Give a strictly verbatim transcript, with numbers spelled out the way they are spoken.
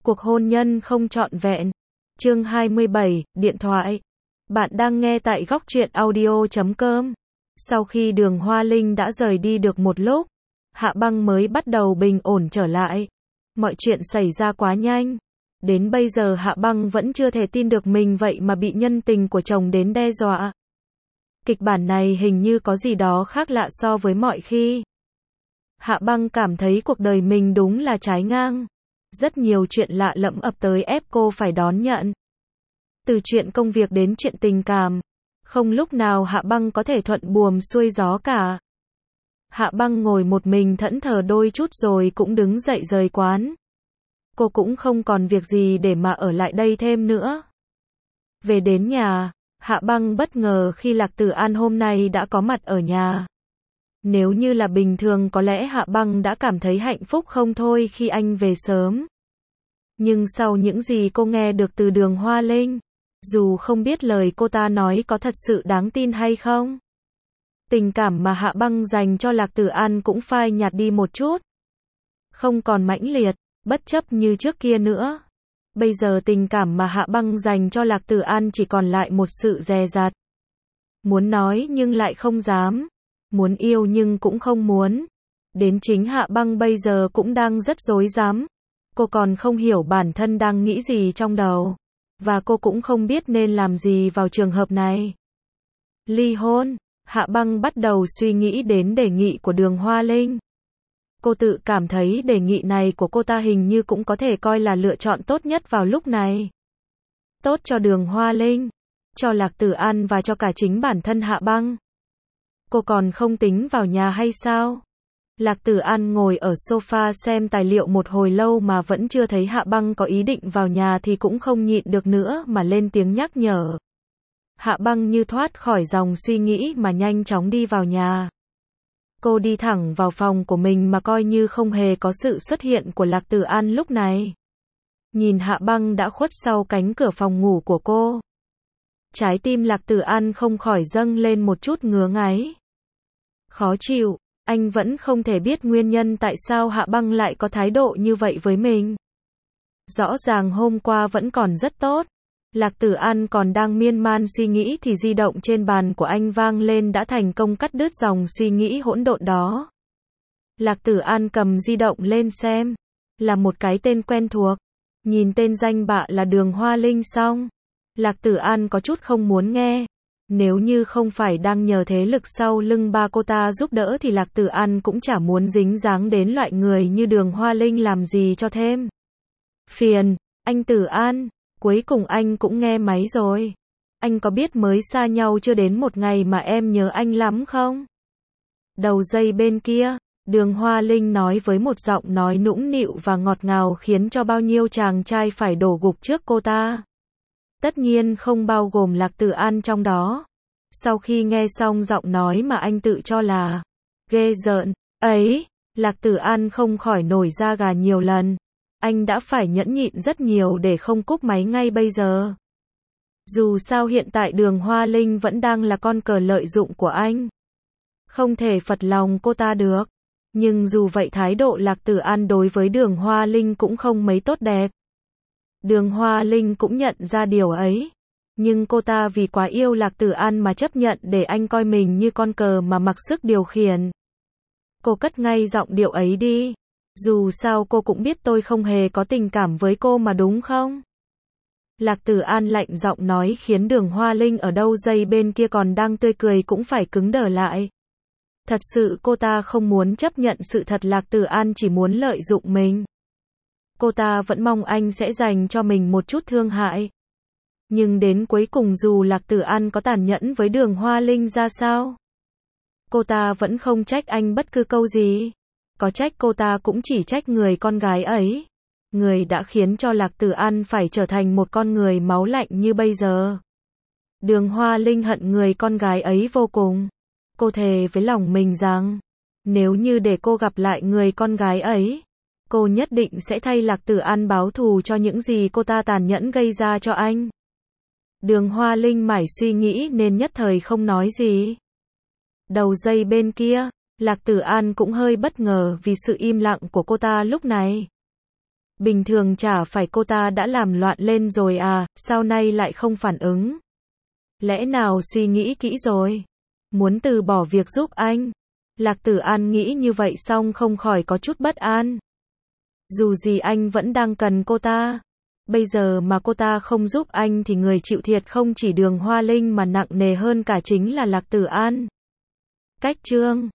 Cuộc hôn nhân không trọn vẹn. Chương hai mươi bảy, điện thoại. Bạn đang nghe tại góc truyện audio chấm com. Sau khi Đường Hoa Linh đã rời đi được một lúc, Hạ Băng mới bắt đầu bình ổn trở lại. Mọi chuyện xảy ra quá nhanh. Đến bây giờ Hạ Băng vẫn chưa thể tin được mình vậy mà bị nhân tình của chồng đến đe dọa. Kịch bản này hình như có gì đó khác lạ so với mọi khi. Hạ Băng cảm thấy cuộc đời mình đúng là trái ngang. Rất nhiều chuyện lạ lẫm ập tới ép cô phải đón nhận. Từ chuyện công việc đến chuyện tình cảm, không lúc nào Hạ Băng có thể thuận buồm xuôi gió cả. Hạ Băng ngồi một mình thẫn thờ đôi chút rồi cũng đứng dậy rời quán. Cô cũng không còn việc gì để mà ở lại đây thêm nữa. Về đến nhà, Hạ Băng bất ngờ khi Lạc Tử An hôm nay đã có mặt ở nhà. Nếu như là bình thường có lẽ Hạ Băng đã cảm thấy hạnh phúc không thôi khi anh về sớm. Nhưng sau những gì cô nghe được từ Đường Hoa Linh, dù không biết lời cô ta nói có thật sự đáng tin hay không, tình cảm mà Hạ Băng dành cho Lạc Tử An cũng phai nhạt đi một chút. Không còn mãnh liệt, bất chấp như trước kia nữa. Bây giờ tình cảm mà Hạ Băng dành cho Lạc Tử An chỉ còn lại một sự dè dặt. Muốn nói nhưng lại không dám. Muốn yêu nhưng cũng không muốn. Đến chính Hạ Băng bây giờ cũng đang rất rối rắm. Cô còn không hiểu bản thân đang nghĩ gì trong đầu. Và cô cũng không biết nên làm gì vào trường hợp này. Ly hôn. Hạ Băng bắt đầu suy nghĩ đến đề nghị của Đường Hoa Linh. Cô tự cảm thấy đề nghị này của cô ta hình như cũng có thể coi là lựa chọn tốt nhất vào lúc này. Tốt cho Đường Hoa Linh, cho Lạc Tử An và cho cả chính bản thân Hạ Băng. Cô còn không tính vào nhà hay sao? Lạc Tử An ngồi ở sofa xem tài liệu một hồi lâu mà vẫn chưa thấy Hạ Băng có ý định vào nhà thì cũng không nhịn được nữa mà lên tiếng nhắc nhở. Hạ Băng như thoát khỏi dòng suy nghĩ mà nhanh chóng đi vào nhà. Cô đi thẳng vào phòng của mình mà coi như không hề có sự xuất hiện của Lạc Tử An lúc này. Nhìn Hạ Băng đã khuất sau cánh cửa phòng ngủ của cô. Trái tim Lạc Tử An không khỏi dâng lên một chút ngứa ngáy. Khó chịu, anh vẫn không thể biết nguyên nhân tại sao Hạ Băng lại có thái độ như vậy với mình. Rõ ràng hôm qua vẫn còn rất tốt. Lạc Tử An còn đang miên man suy nghĩ thì di động trên bàn của anh vang lên đã thành công cắt đứt dòng suy nghĩ hỗn độn đó. Lạc Tử An cầm di động lên xem. Là một cái tên quen thuộc. Nhìn tên danh bạ là Đường Hoa Linh xong. Lạc Tử An có chút không muốn nghe. Nếu như không phải đang nhờ thế lực sau lưng ba cô ta giúp đỡ thì Lạc Tử An cũng chả muốn dính dáng đến loại người như Đường Hoa Linh làm gì cho thêm phiền. Anh Tử An, cuối cùng anh cũng nghe máy rồi. Anh có biết mới xa nhau chưa đến một ngày mà em nhớ anh lắm không? Đầu dây bên kia, Đường Hoa Linh nói với một giọng nói nũng nịu và ngọt ngào khiến cho bao nhiêu chàng trai phải đổ gục trước cô ta. Tất nhiên không bao gồm Lạc Tử An trong đó. Sau khi nghe xong giọng nói mà anh tự cho là ghê rợn ấy, Lạc Tử An không khỏi nổi da gà nhiều lần. Anh đã phải nhẫn nhịn rất nhiều để không cúp máy ngay bây giờ. Dù sao hiện tại Đường Hoa Linh vẫn đang là con cờ lợi dụng của anh. Không thể phật lòng cô ta được. Nhưng dù vậy thái độ Lạc Tử An đối với Đường Hoa Linh cũng không mấy tốt đẹp. Đường Hoa Linh cũng nhận ra điều ấy. Nhưng cô ta vì quá yêu Lạc Tử An mà chấp nhận để anh coi mình như con cờ mà mặc sức điều khiển. Cô cất ngay giọng điệu ấy đi. Dù sao cô cũng biết tôi không hề có tình cảm với cô mà đúng không? Lạc Tử An lạnh giọng nói khiến Đường Hoa Linh ở đâu dây bên kia còn đang tươi cười cũng phải cứng đờ lại. Thật sự cô ta không muốn chấp nhận sự thật Lạc Tử An chỉ muốn lợi dụng mình. Cô ta vẫn mong anh sẽ dành cho mình một chút thương hại. Nhưng đến cuối cùng dù Lạc Tử An có tàn nhẫn với Đường Hoa Linh ra sao, cô ta vẫn không trách anh bất cứ câu gì. Có trách cô ta cũng chỉ trách người con gái ấy. Người đã khiến cho Lạc Tử An phải trở thành một con người máu lạnh như bây giờ. Đường Hoa Linh hận người con gái ấy vô cùng. Cô thề với lòng mình rằng, nếu như để cô gặp lại người con gái ấy, cô nhất định sẽ thay Lạc Tử An báo thù cho những gì cô ta tàn nhẫn gây ra cho anh. Đường Hoa Linh mải suy nghĩ nên nhất thời không nói gì. Đầu dây bên kia, Lạc Tử An cũng hơi bất ngờ vì sự im lặng của cô ta lúc này. Bình thường chả phải cô ta đã làm loạn lên rồi à, sao nay lại không phản ứng? Lẽ nào suy nghĩ kỹ rồi? Muốn từ bỏ việc giúp anh? Lạc Tử An nghĩ như vậy xong không khỏi có chút bất an. Dù gì anh vẫn đang cần cô ta. Bây giờ mà cô ta không giúp anh thì người chịu thiệt không chỉ Đường Hoa Linh mà nặng nề hơn cả chính là Lạc Tử An. Cách chương